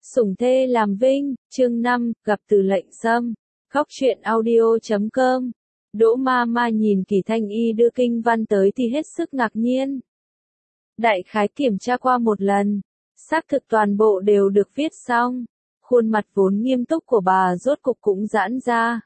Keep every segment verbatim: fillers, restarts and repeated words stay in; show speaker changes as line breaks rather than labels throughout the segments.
Sủng thê làm vinh, chương năm, gặp từ lệnh sâm. Góc truyện audio chấm com. Đỗ ma ma nhìn Kỳ Thanh Y đưa kinh văn tới thì hết sức ngạc nhiên. Đại khái kiểm tra qua một lần, xác thực toàn bộ đều được viết xong. Khuôn mặt vốn nghiêm túc của bà rốt cục cũng giãn ra.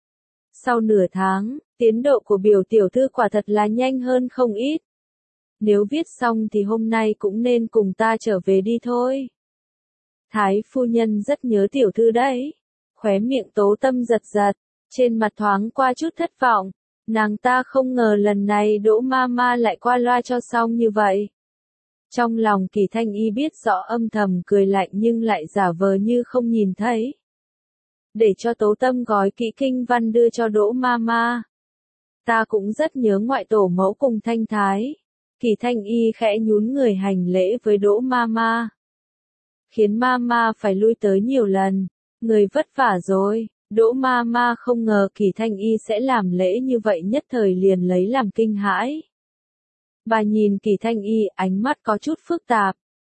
Sau nửa tháng, tiến độ của biểu tiểu thư quả thật là nhanh hơn không ít. Nếu viết xong thì hôm nay cũng nên cùng ta trở về đi thôi. Thái phu nhân rất nhớ tiểu thư đấy. Khóe miệng Tố Tâm giật giật, trên mặt thoáng qua chút thất vọng. Nàng ta không ngờ lần này Đỗ ma ma lại qua loa cho xong như vậy. Trong lòng Kỳ Thanh Y biết rõ âm thầm cười lạnh nhưng lại giả vờ như không nhìn thấy. Để cho Tố Tâm gói kỹ kinh văn đưa cho Đỗ ma ma. Ta cũng rất nhớ ngoại tổ mẫu cùng Thanh Thái. Kỳ Thanh Y khẽ nhún người hành lễ với Đỗ ma ma. Khiến ma ma phải lui tới nhiều lần. Người vất vả rồi. Đỗ ma ma không ngờ Kỳ Thanh Y sẽ làm lễ như vậy, nhất thời liền lấy làm kinh hãi. Bà nhìn Kỳ Thanh Y, ánh mắt có chút phức tạp.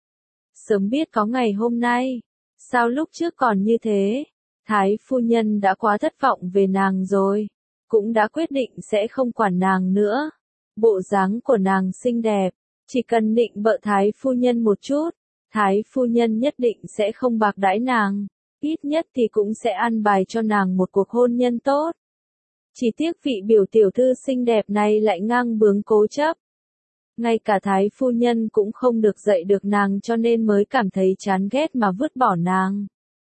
Sớm biết có ngày hôm nay, sao lúc trước còn như thế? Thái phu nhân đã quá thất vọng về nàng rồi, cũng đã quyết định sẽ không quản nàng nữa. Bộ dáng của nàng xinh đẹp, chỉ cần nịnh bợ Thái phu nhân một chút, Thái phu nhân nhất định sẽ không bạc đãi nàng, ít nhất thì cũng sẽ an bài cho nàng một cuộc hôn nhân tốt. Chỉ tiếc vị biểu tiểu thư xinh đẹp này lại ngang bướng cố chấp. Ngay cả Thái phu nhân cũng không được dạy được nàng, cho nên mới cảm thấy chán ghét mà vứt bỏ nàng.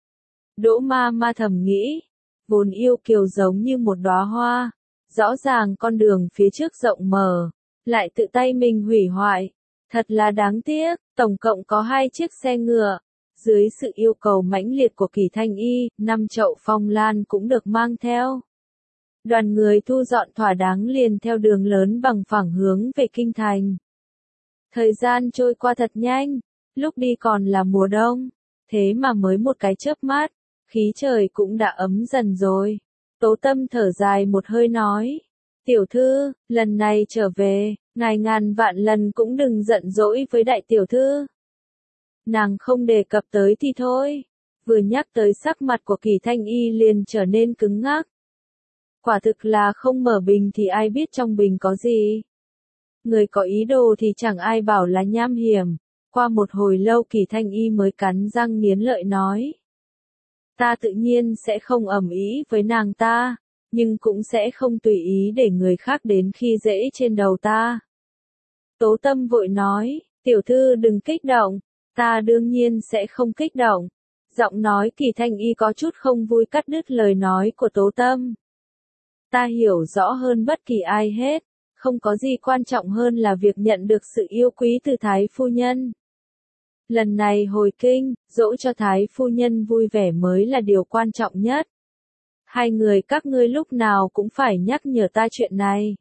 Đỗ ma ma thầm nghĩ, vốn yêu kiều giống như một đóa hoa, rõ ràng con đường phía trước rộng mở, lại tự tay mình hủy hoại. Thật là đáng tiếc, tổng cộng có hai chiếc xe ngựa. Dưới sự yêu cầu mãnh liệt của Kỳ Thanh Y, năm chậu phong lan cũng được mang theo. Đoàn người thu dọn thỏa đáng liền theo đường lớn bằng phẳng hướng về kinh thành. Thời gian trôi qua thật nhanh, lúc đi còn là mùa đông, thế mà mới một cái chớp mắt, khí trời cũng đã ấm dần rồi. Tố Tâm thở dài một hơi nói, tiểu thư, lần này trở về, ngài ngàn vạn lần cũng đừng giận dỗi với đại tiểu thư. Nàng không đề cập tới thì thôi, vừa nhắc tới sắc mặt của Kỳ Thanh Y liền trở nên cứng ngắc. Quả thực là không mở bình thì ai biết trong bình có gì. Người có ý đồ thì chẳng ai bảo là nham hiểm. Qua một hồi lâu Kỳ Thanh Y mới cắn răng nghiến lợi nói. Ta tự nhiên sẽ không ầm ĩ với nàng ta, nhưng cũng sẽ không tùy ý để người khác đến khi dễ trên đầu ta. Tố Tâm vội nói, tiểu thư đừng kích động, ta đương nhiên sẽ không kích động. Giọng nói Kỳ Thanh Y có chút không vui cắt đứt lời nói của Tố Tâm. Ta hiểu rõ hơn bất kỳ ai hết, không có gì quan trọng hơn là việc nhận được sự yêu quý từ Thái phu nhân. Lần này hồi kinh, dỗ cho Thái phu nhân vui vẻ mới là điều quan trọng nhất. Hai người các ngươi lúc nào cũng phải nhắc nhở ta chuyện này.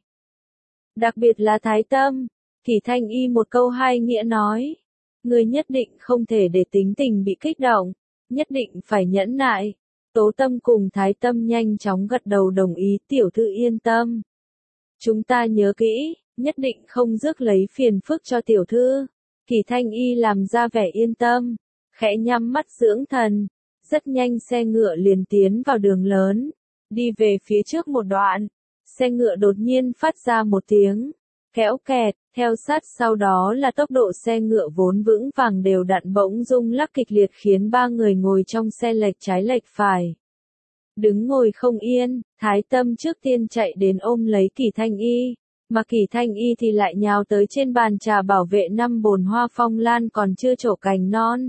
Đặc biệt là Thái Tâm. Kỳ Thanh Y một câu hai nghĩa nói. Ngươi nhất định không thể để tính tình bị kích động, nhất định phải nhẫn nại. Tố Tâm cùng Thái Tâm nhanh chóng gật đầu đồng ý, tiểu thư yên tâm. Chúng ta nhớ kỹ, nhất định không rước lấy phiền phức cho tiểu thư. Kỳ Thanh Y làm ra vẻ yên tâm, khẽ nhắm mắt dưỡng thần. Rất nhanh xe ngựa liền tiến vào đường lớn, đi về phía trước một đoạn. Xe ngựa đột nhiên phát ra một tiếng kéo kẹt, theo sát sau đó là tốc độ xe ngựa vốn vững vàng đều đặn bỗng rung lắc kịch liệt khiến ba người ngồi trong xe lệch trái lệch phải. Đứng ngồi không yên, Thái Tâm trước tiên chạy đến ôm lấy Kỳ Thanh Y, mà Kỳ Thanh Y thì lại nhào tới trên bàn trà bảo vệ năm bồn hoa phong lan còn chưa trổ cành non.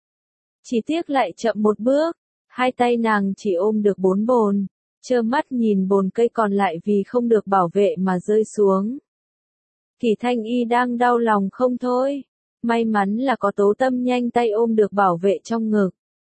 Chỉ tiếc lại chậm một bước, hai tay nàng chỉ ôm được bốn bồn, trơ mắt nhìn bồn cây còn lại vì không được bảo vệ mà rơi xuống. Kỳ Thanh Y đang đau lòng không thôi, may mắn là có Tố Tâm nhanh tay ôm được bảo vệ trong ngực.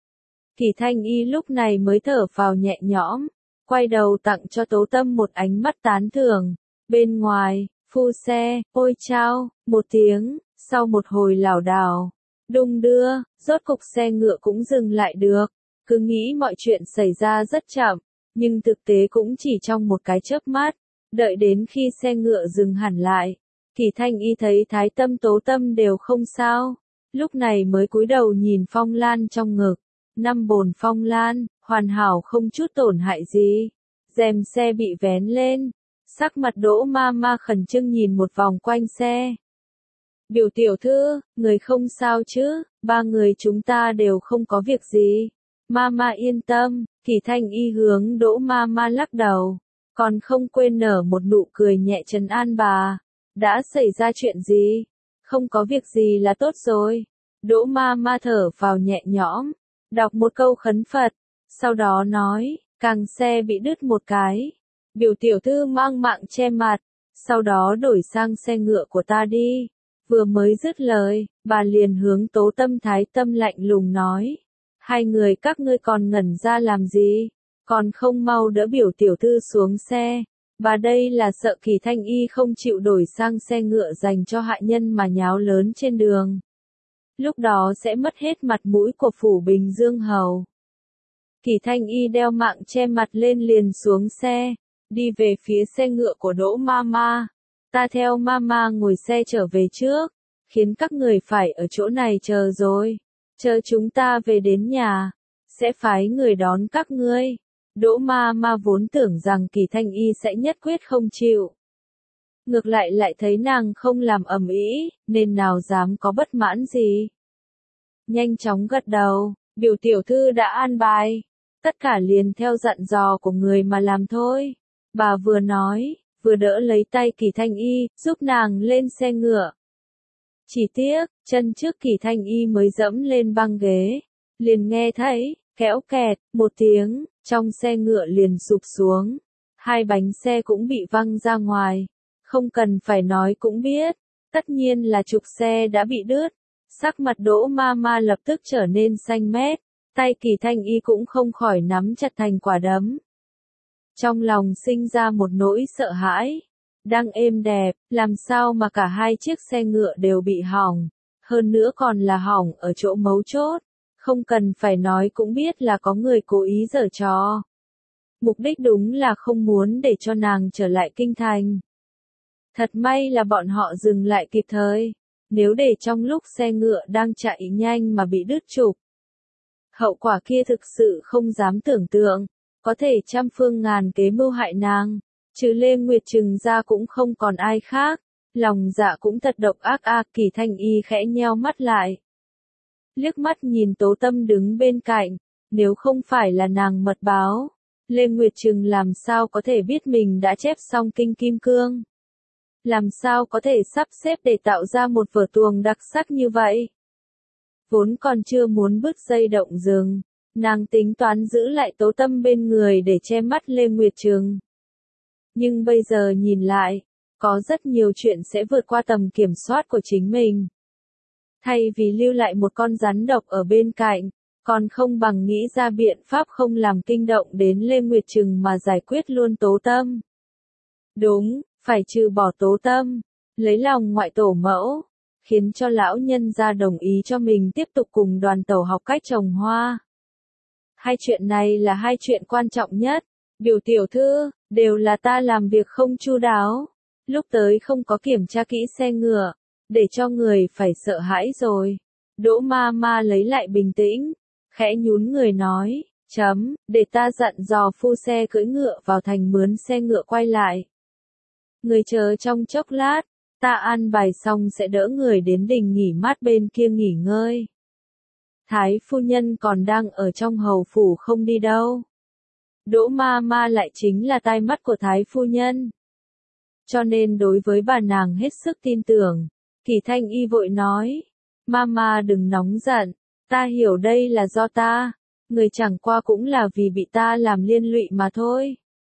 Kỳ Thanh Y lúc này mới thở phào nhẹ nhõm, quay đầu tặng cho Tố Tâm một ánh mắt tán thưởng. Bên ngoài, phu xe, ôi chao, một tiếng, sau một hồi lảo đảo, đung đưa, rốt cục xe ngựa cũng dừng lại được. Cứ nghĩ mọi chuyện xảy ra rất chậm, nhưng thực tế cũng chỉ trong một cái chớp mắt. Đợi đến khi xe ngựa dừng hẳn lại, Kỳ Thanh Y thấy Thái Tâm Tố Tâm đều không sao, Lúc này mới cúi đầu nhìn phong lan trong ngực. Năm bồn phong lan, hoàn hảo không chút tổn hại gì. Rèm xe bị vén lên. Sắc mặt Đỗ ma ma khẩn trương nhìn một vòng quanh xe. Biểu tiểu thư, người không sao chứ, ba người chúng ta đều không có việc gì. Mama yên tâm, Kỳ Thanh Y hướng Đỗ ma ma lắc đầu. Còn không quên nở một nụ cười nhẹ trấn an bà. Đã xảy ra chuyện gì? Không có việc gì là tốt rồi. Đỗ ma ma thở vào nhẹ nhõm. Đọc một câu khấn Phật. Sau đó nói, càng xe bị đứt một cái. Biểu tiểu thư mang mạng che mặt. Sau đó đổi sang xe ngựa của ta đi. Vừa mới dứt lời, bà liền hướng Tố Tâm Thái Tâm lạnh lùng nói. Hai người các ngươi còn ngẩn ra làm gì? Còn không mau đỡ biểu tiểu thư xuống xe. Bà đây là sợ Kỳ Thanh Y không chịu đổi sang xe ngựa dành cho hạ nhân mà nháo lớn trên đường. Lúc đó sẽ mất hết mặt mũi của phủ Bình Dương Hầu. Kỳ Thanh Y đeo mạng che mặt lên liền xuống xe, đi về phía xe ngựa của Đỗ Mama. Ta theo Mama ngồi xe trở về trước, khiến các người phải ở chỗ này chờ rồi. Chờ chúng ta về đến nhà, sẽ phái người đón các ngươi. Đỗ Mama vốn tưởng rằng Kỳ Thanh Y sẽ nhất quyết không chịu. Ngược lại lại thấy nàng không làm ầm ĩ, nên nào dám có bất mãn gì. Nhanh chóng gật đầu, biểu tiểu thư đã an bài. Tất cả liền theo dặn dò của người mà làm thôi. Bà vừa nói, vừa đỡ lấy tay Kỳ Thanh Y, giúp nàng lên xe ngựa. Chỉ tiếc, chân trước Kỳ Thanh Y mới dẫm lên băng ghế. Liền nghe thấy, kéo kẹt, một tiếng, trong xe ngựa liền sụp xuống. Hai bánh xe cũng bị văng ra ngoài. Không cần phải nói cũng biết, tất nhiên là trục xe đã bị đứt. Sắc mặt Đỗ Mama lập tức trở nên xanh mét, tay Kỳ Thanh Y cũng không khỏi nắm chặt thành quả đấm. Trong lòng sinh ra một nỗi sợ hãi, đang êm đẹp, làm sao mà cả hai chiếc xe ngựa đều bị hỏng, hơn nữa còn là hỏng ở chỗ mấu chốt, không cần phải nói cũng biết là có người cố ý giở trò. Mục đích đúng là không muốn để cho nàng trở lại kinh thành. Thật may là bọn họ dừng lại kịp thời, nếu để trong lúc xe ngựa đang chạy nhanh mà bị đứt trục. Hậu quả kia thực sự không dám tưởng tượng, có thể trăm phương ngàn kế mưu hại nàng, trừ Lê Nguyệt Trừng ra cũng không còn ai khác, lòng dạ cũng thật độc ác a. Kỳ Thanh Y khẽ nheo mắt lại. Liếc mắt nhìn Tố Tâm đứng bên cạnh, nếu không phải là nàng mật báo, Lê Nguyệt Trừng làm sao có thể biết mình đã chép xong kinh kim cương. Làm sao có thể sắp xếp để tạo ra một vở tuồng đặc sắc như vậy? Vốn còn chưa muốn bứt dây động rừng, nàng tính toán giữ lại Tố Tâm bên người để che mắt Lê Nguyệt Trừng. Nhưng bây giờ nhìn lại, có rất nhiều chuyện sẽ vượt qua tầm kiểm soát của chính mình. Thay vì lưu lại một con rắn độc ở bên cạnh, còn không bằng nghĩ ra biện pháp không làm kinh động đến Lê Nguyệt Trừng mà giải quyết luôn Tố Tâm. Đúng, phải trừ bỏ Tố Tâm, lấy lòng ngoại tổ mẫu, khiến cho lão nhân gia đồng ý cho mình tiếp tục cùng Đoàn Tẩu học cách trồng hoa. Hai chuyện này là hai chuyện quan trọng nhất. Biểu tiểu thư, đều là ta làm việc không chu đáo. Lúc tới không có kiểm tra kỹ xe ngựa, để cho người phải sợ hãi rồi. Đỗ ma ma lấy lại bình tĩnh, khẽ nhún người nói, chấm, để ta dặn dò phu xe cưỡi ngựa vào thành mướn xe ngựa quay lại. Người chờ trong chốc lát, ta an bài xong sẽ đỡ người đến đình nghỉ mát bên kia nghỉ ngơi. Thái phu nhân còn đang ở trong hầu phủ không đi đâu. Đỗ ma ma lại chính là tai mắt của Thái phu nhân. Cho nên đối với bà nàng hết sức tin tưởng. Kỳ Thanh Y vội nói, Mama đừng nóng giận, ta hiểu đây là do ta, người chẳng qua cũng là vì bị ta làm liên lụy mà thôi.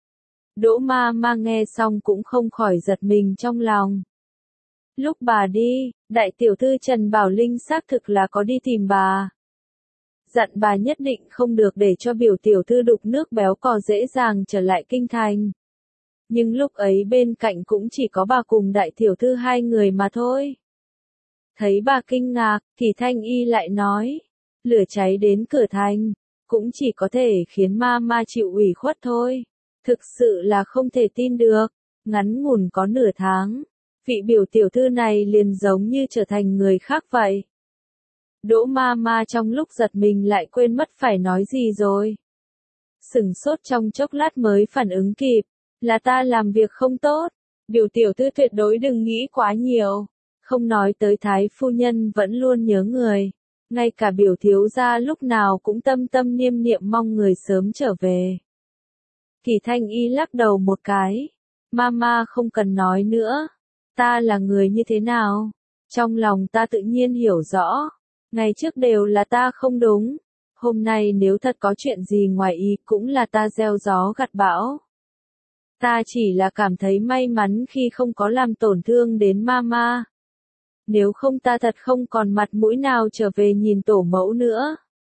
Đỗ ma ma nghe xong cũng không khỏi giật mình trong lòng. Lúc bà đi, đại tiểu thư Trần Bảo Linh xác thực là có đi tìm bà. Dặn bà nhất định không được để cho biểu tiểu thư đục nước béo cò dễ dàng trở lại kinh thành. Nhưng lúc ấy bên cạnh cũng chỉ có bà cùng đại tiểu thư hai người mà thôi. Thấy bà kinh ngạc, Kỳ Thanh Y lại nói, lửa cháy đến cửa thành, cũng chỉ có thể khiến ma ma chịu ủy khuất thôi. Thực sự là không thể tin được, ngắn ngủn có nửa tháng, vị biểu tiểu thư này liền giống như trở thành người khác vậy. Đỗ ma ma trong lúc giật mình lại quên mất phải nói gì rồi. Sửng sốt trong chốc lát mới phản ứng kịp, là ta làm việc không tốt, biểu tiểu thư tuyệt đối đừng nghĩ quá nhiều, không nói tới thái phu nhân vẫn luôn nhớ người, ngay cả biểu thiếu gia lúc nào cũng tâm tâm niệm niệm mong người sớm trở về. Kỳ Thanh Y lắc đầu một cái, mama không cần nói nữa, ta là người như thế nào, trong lòng ta tự nhiên hiểu rõ, ngày trước đều là ta không đúng. Hôm nay nếu thật có chuyện gì ngoài ý cũng là ta gieo gió gặt bão. Ta chỉ là cảm thấy may mắn khi không có làm tổn thương đến mama. Nếu không ta thật không còn mặt mũi nào trở về nhìn tổ mẫu nữa.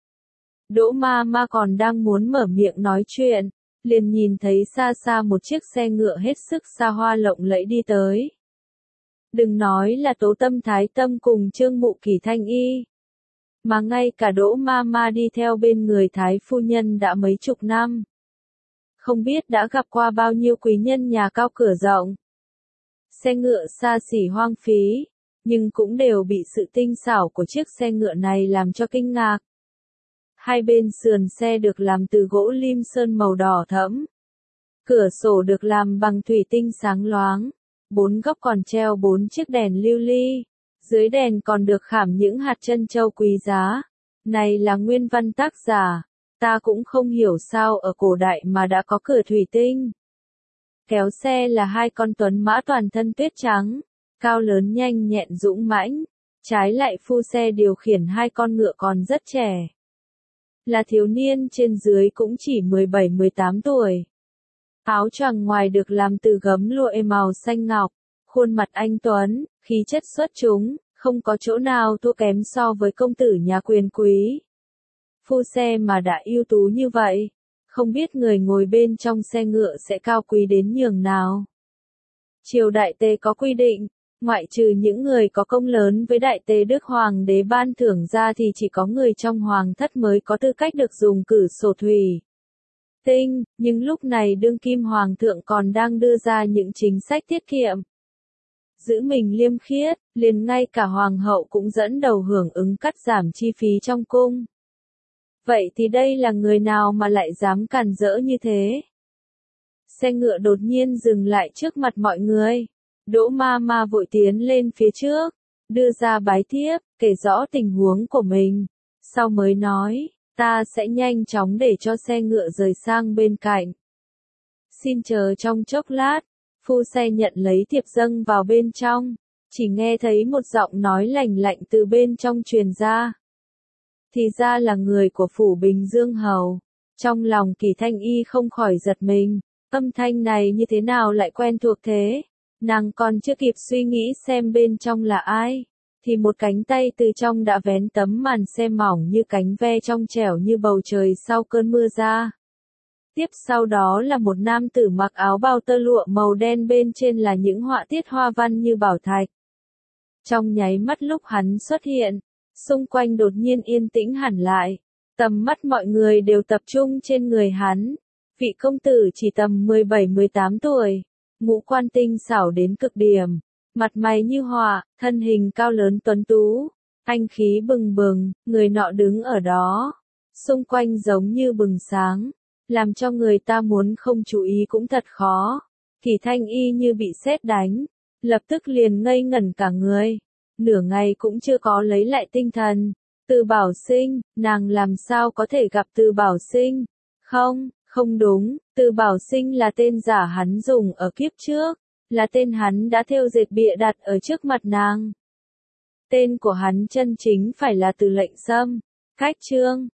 Đỗ mama còn đang muốn mở miệng nói chuyện, liền nhìn thấy xa xa một chiếc xe ngựa hết sức xa hoa lộng lẫy đi tới. Đừng nói là Tố Tâm Thái Tâm cùng Trương Mụ Kỳ Thanh Y. Mà ngay cả Đỗ ma ma đi theo bên người Thái phu nhân đã mấy chục năm. Không biết đã gặp qua bao nhiêu quý nhân nhà cao cửa rộng. Xe ngựa xa xỉ hoang phí, nhưng cũng đều bị sự tinh xảo của chiếc xe ngựa này làm cho kinh ngạc. Hai bên sườn xe được làm từ gỗ lim sơn màu đỏ thẫm. Cửa sổ được làm bằng thủy tinh sáng loáng. Bốn góc còn treo bốn chiếc đèn lưu ly. Dưới đèn còn được khảm những hạt trân châu quý giá. Này là nguyên văn tác giả. Ta cũng không hiểu sao ở cổ đại mà đã có cửa thủy tinh. Kéo xe là hai con tuấn mã toàn thân tuyết trắng. Cao lớn nhanh nhẹn dũng mãnh. Trái lại phu xe điều khiển hai con ngựa còn rất trẻ. Là thiếu niên trên dưới cũng chỉ mười bảy mười tám tuổi. Áo choàng ngoài được làm từ gấm lụa màu xanh ngọc. Khuôn mặt anh tuấn, khí chất xuất chúng, không có chỗ nào thua kém so với công tử nhà quyền quý. Phu xe mà đã ưu tú như vậy, không biết người ngồi bên trong xe ngựa sẽ cao quý đến nhường nào. Triều Đại Tề có quy định, ngoại trừ những người có công lớn với Đại Tề Đức Hoàng đế ban thưởng ra thì chỉ có người trong hoàng thất mới có tư cách được dùng cử sổ thủy tinh, nhưng lúc này đương kim hoàng thượng còn đang đưa ra những chính sách tiết kiệm. Giữ mình liêm khiết, liền ngay cả hoàng hậu cũng dẫn đầu hưởng ứng cắt giảm chi phí trong cung. Vậy thì đây là người nào mà lại dám càn rỡ như thế? Xe ngựa đột nhiên dừng lại trước mặt mọi người. Đỗ ma ma vội tiến lên phía trước, đưa ra bái thiếp, kể rõ tình huống của mình. Sau mới nói, ta sẽ nhanh chóng để cho xe ngựa rời sang bên cạnh. Xin chờ trong chốc lát. Phu xe nhận lấy thiệp dâng vào bên trong, chỉ nghe thấy một giọng nói lành lạnh từ bên trong truyền ra. Thì ra là người của phủ Bình Dương Hầu. Trong lòng Kỳ Thanh Y không khỏi giật mình, âm thanh này như thế nào lại quen thuộc thế? Nàng còn chưa kịp suy nghĩ xem bên trong là ai, thì một cánh tay từ trong đã vén tấm màn xe mỏng như cánh ve trong trẻo như bầu trời sau cơn mưa ra. Tiếp sau đó là một nam tử mặc áo bào tơ lụa màu đen bên trên là những họa tiết hoa văn như bảo thạch. Trong nháy mắt lúc hắn xuất hiện, xung quanh đột nhiên yên tĩnh hẳn lại. Tầm mắt mọi người đều tập trung trên người hắn. Vị công tử chỉ tầm mười bảy mười tám tuổi, ngũ quan tinh xảo đến cực điểm, mặt mày như họa, thân hình cao lớn tuấn tú, anh khí bừng bừng, người nọ đứng ở đó, xung quanh giống như bừng sáng. Làm cho người ta muốn không chú ý cũng thật khó. Kỳ Thanh Y như bị sét đánh, lập tức liền ngây ngẩn cả người. Nửa ngày cũng chưa có lấy lại tinh thần. Từ Bảo Sinh, nàng làm sao có thể gặp Từ Bảo Sinh? Không, không đúng, Từ Bảo Sinh là tên giả hắn dùng ở kiếp trước, là tên hắn đã thêu dệt bịa đặt ở trước mặt nàng. Tên của hắn chân chính phải là Từ Lệnh Sâm. Cách chương